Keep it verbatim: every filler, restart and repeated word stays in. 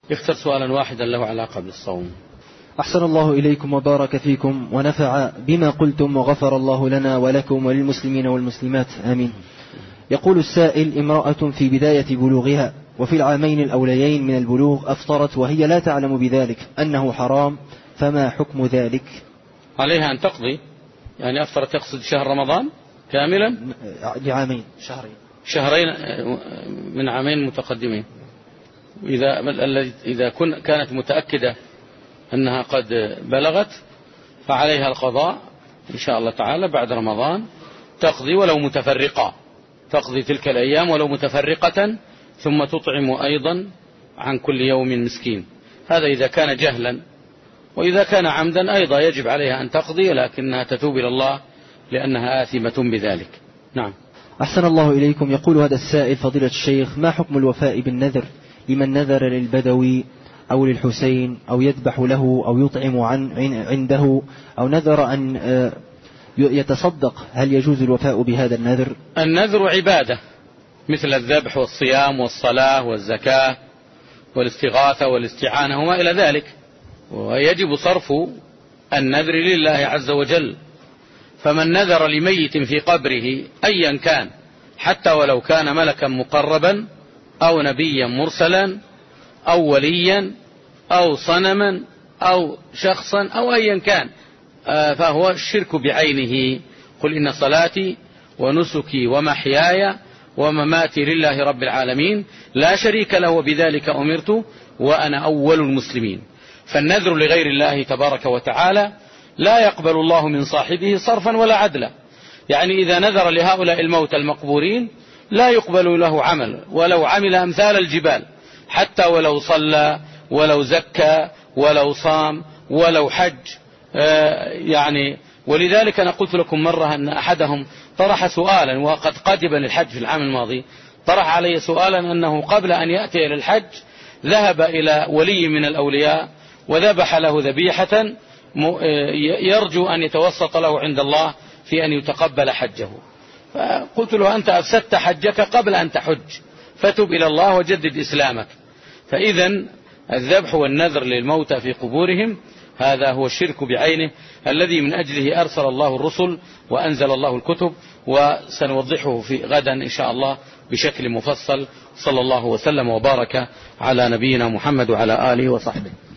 يختار سؤالا واحدا له علاقة بالصوم. أحسن الله إليكم وبارك فيكم ونفع بما قلتم وغفر الله لنا ولكم وللمسلمين والمسلمات آمين. يقول السائل: امرأة في بداية بلوغها وفي العامين الأوليين من البلوغ أفطرت وهي لا تعلم بذلك أنه حرام، فما حكم ذلك؟ عليها أن تقضي، يعني أفطرت تقصد شهر رمضان كاملا لعامين شهرين شهرين من عامين متقدمين. إذا إذا كانت متأكدة أنها قد بلغت فعليها القضاء إن شاء الله تعالى بعد رمضان، تقضي ولو متفرقة، تقضي تلك الأيام ولو متفرقة، ثم تطعم أيضا عن كل يوم مسكين. هذا إذا كان جهلا، وإذا كان عمدا أيضا يجب عليها أن تقضي، لكنها تتوب إلى الله لأنها آثمة بذلك. نعم. أحسن الله إليكم. يقول هذا السائل: فضيلة الشيخ، ما حكم الوفاء بالنذر لمن نذر للبدوي أو للحسين أو يذبح له أو يطعم عن عنده أو نذر أن يتصدق، هل يجوز الوفاء بهذا النذر؟ النذر عبادة مثل الذبح والصيام والصلاة والزكاة والاستغاثة والاستعانة وما إلى ذلك، ويجب صرف النذر لله عز وجل. فمن نذر لميت في قبره أيا كان، حتى ولو كان ملكا مقربا أو نبيا مرسلا أو وليا أو صنما أو شخصا أو أيا كان، فهو الشرك بعينه. قل إن صلاتي ونسكي ومحياي ومماتي لله رب العالمين لا شريك له وبذلك أمرت وأنا أول المسلمين. فالنذر لغير الله تبارك وتعالى لا يقبل الله من صاحبه صرفا ولا عدلا. يعني إذا نذر لهؤلاء الموتى المقبورين لا يقبل له عمل ولو عمل أمثال الجبال، حتى ولو صلى ولو زكى ولو صام ولو حج. يعني ولذلك أنا قلت لكم مرة أن أحدهم طرح سؤالا، وقد قدم للحج في العام الماضي، طرح علي سؤالا أنه قبل أن يأتي إلى الحج ذهب إلى ولي من الأولياء وذبح له ذبيحة يرجو أن يتوسط له عند الله في أن يتقبل حجه. فقلت له: أنت أفسدت حجك قبل أن تحج، فتب إلى الله وجدد إسلامك. فإذا الذبح والنذر للموتى في قبورهم هذا هو الشرك بعينه الذي من أجله أرسل الله الرسل وأنزل الله الكتب، وسنوضحه في غدا إن شاء الله بشكل مفصل. صلى الله وسلم وبارك على نبينا محمد وعلى آله وصحبه.